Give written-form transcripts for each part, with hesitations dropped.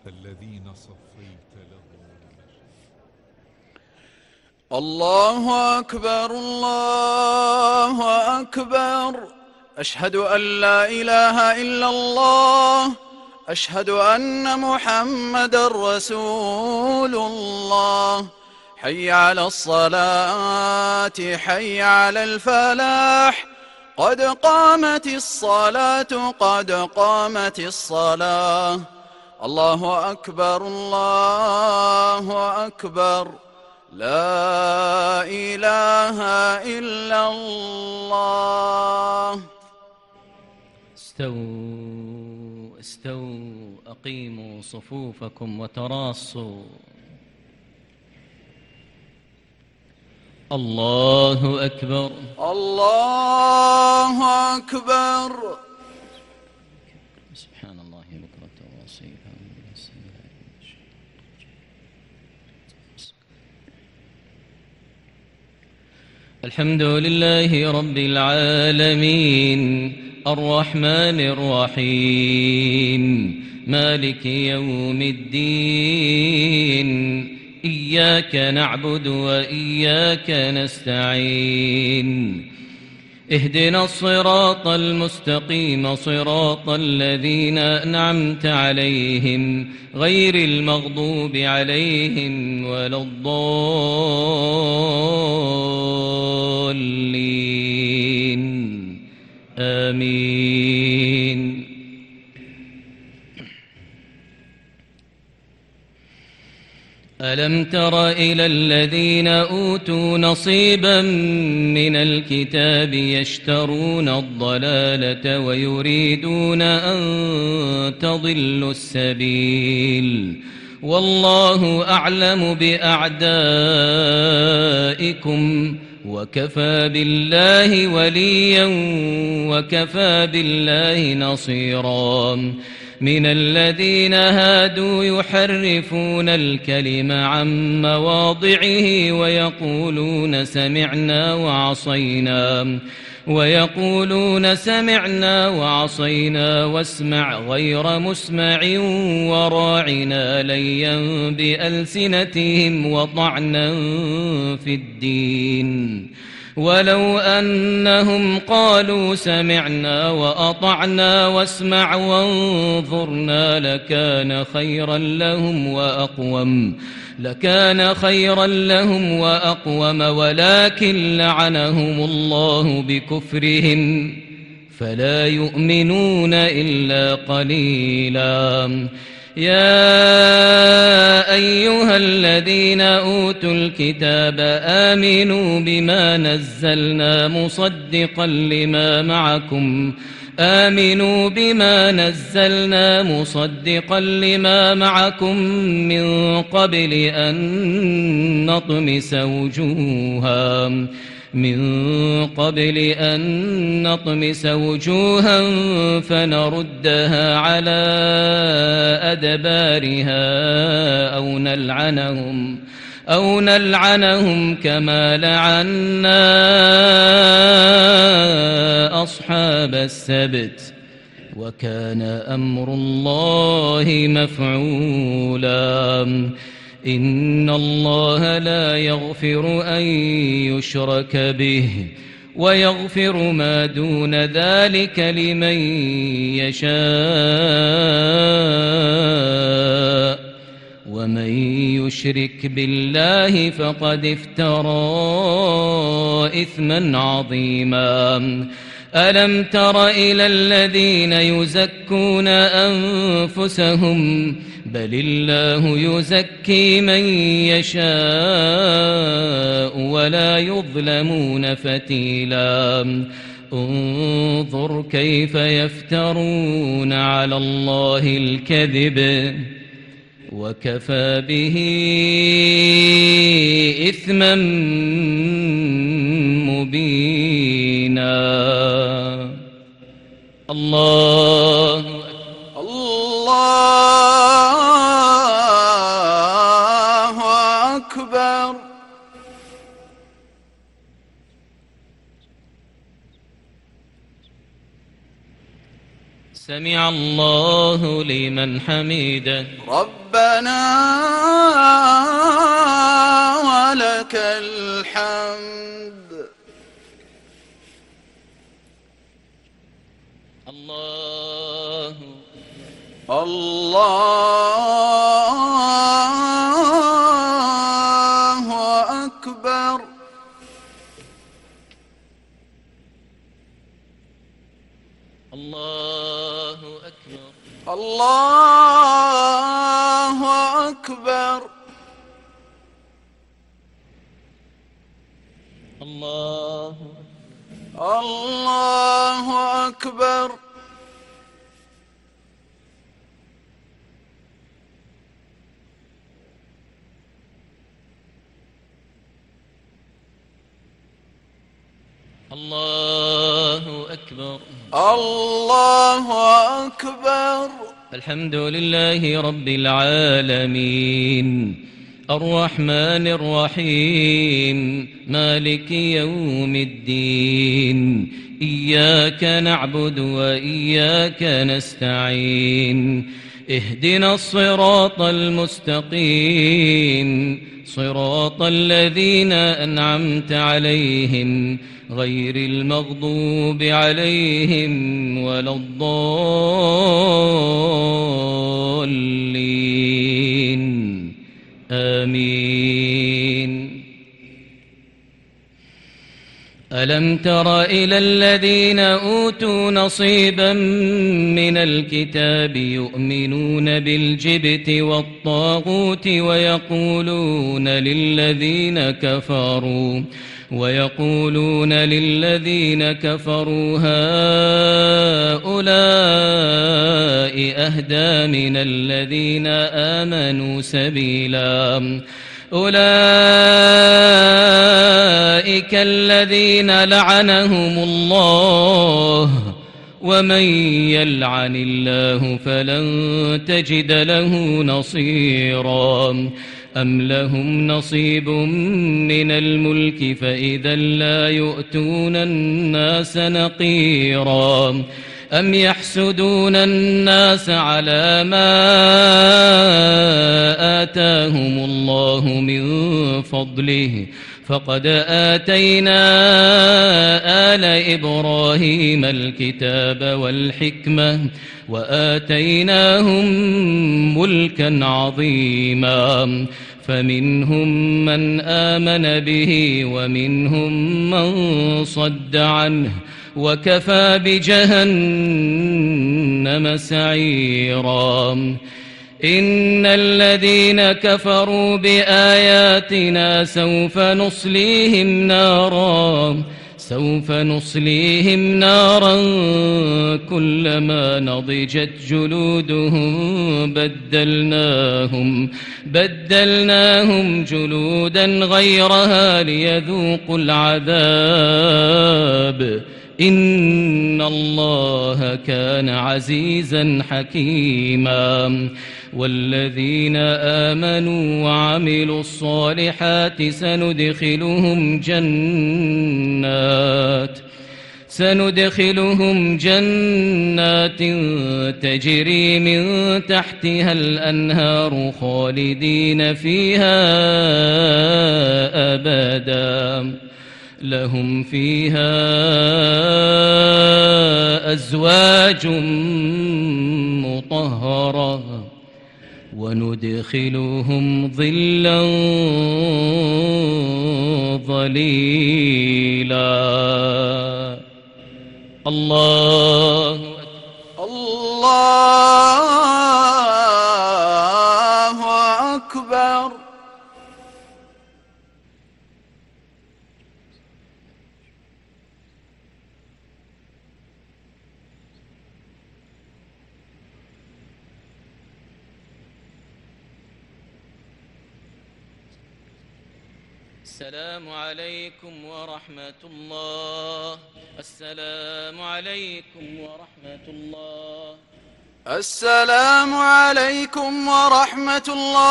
الذين صفيت لهم. الله أكبر الله أكبر. أشهد أن لا إله إلا الله. أشهد أن محمدًا رسول الله. حي على الصلاة حي على الفلاح. قد قامت الصلاة قد قامت الصلاة. الله أكبر الله أكبر. لا إله إلا الله. استووا استووا أقيموا صفوفكم وتراصوا. الله أكبر الله أكبر. سبحان الله بكرة وأصيلا. الحمد لله رب العالمين الرحمن الرحيم مالك يوم الدين. إياك نعبد وإياك نستعين. اهدنا الصراط المستقيم صراط الذين أنعمت عليهم غير المغضوب عليهم ولا الضالين. آمين. ألم تر إلى الذين أوتوا نصيبا من الكتاب يشترون الضلالة ويريدون أن تضلوا السبيل والله أعلم بأعدائكم وكفى بالله وليا وكفى بالله نصيرا. من الذين هادوا يحرفون الكلم عن مواضعه ويقولون سمعنا وعصينا واسمع غير مسمع وراعنا ليا بألسنتهم وطعنا في الدين. ولو أنهم قالوا سمعنا وأطعنا واسمع وانظرنا لكان خيرا لهم وأقوم ولكن لعنهم الله بكفرهم فلا يؤمنون إلا قليلا. يا أيها الذين أوتوا الكتاب آمنوا بما نزلنا مصدقا لما معكم من قبل أن نطمس وجوها فنردها على أدبارها أو نلعنهم كما لعنا أصحاب السبت وكان أمر الله مفعولا. إن الله لا يغفر أن يشرك به ويغفر ما دون ذلك لمن يشاء ومن يشرك بالله فقد افترى إثما عظيما. ألم تر إلى الذين يزكون أنفسهم بل الله يزكي من يشاء ولا يظلمون فتيلا. انظر كيف يفترون على الله الكذب وكفى به إثما مبينا. الله أكبر. سمع الله لمن حمده ربنا ولك الحمد الله أكبر الله أكبر الله أكبر الله أكبر الله أكبر الله أكبر. الحمد لله رب العالمين الرحمن الرحيم مالك يوم الدين إياك نعبد وإياك نستعين اهدنا الصراط المستقيم صراط الذين أنعمت عليهم غير المغضوب عليهم ولا الضالين آمين. ألم تر إلى الذين أوتوا نصيبا من الكتاب يؤمنون بالجبت والطاغوت ويقولون للذين كفروا هؤلاء أهدى من الذين آمنوا سبيلا أولئك الذين لعنهم الله ومن يلعن الله فلن تجد له نصيرا أم لهم نصيب من الملك فإذا لا يؤتون الناس نقيرا أم يحسدون الناس على ما آتاهم الله من فضله فقد آتينا آل إبراهيم الكتاب والحكمة وآتيناهم ملكا عظيما فمنهم من آمن به ومنهم من صد عنه وكفى بجهنم سعيرا. إن الذين كفروا بآياتنا سوف نصليهم نارا كلما نضجت جلودهم بدلناهم جلودا غيرها ليذوقوا العذاب إن الله كان عزيزا حكيما. والذين آمنوا وعملوا الصالحات سندخلهم جنات تجري من تحتها الأنهار خالدين فيها أبدا لهم فيها أزواج مطهرة وندخلهم ظلا ظليلا. الله أكبر. السلام عليكم ورحمة الله. السلام عليكم ورحمة الله. السلام عليكم ورحمة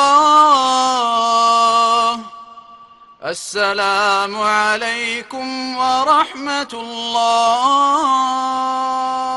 الله. السلام عليكم ورحمة الله.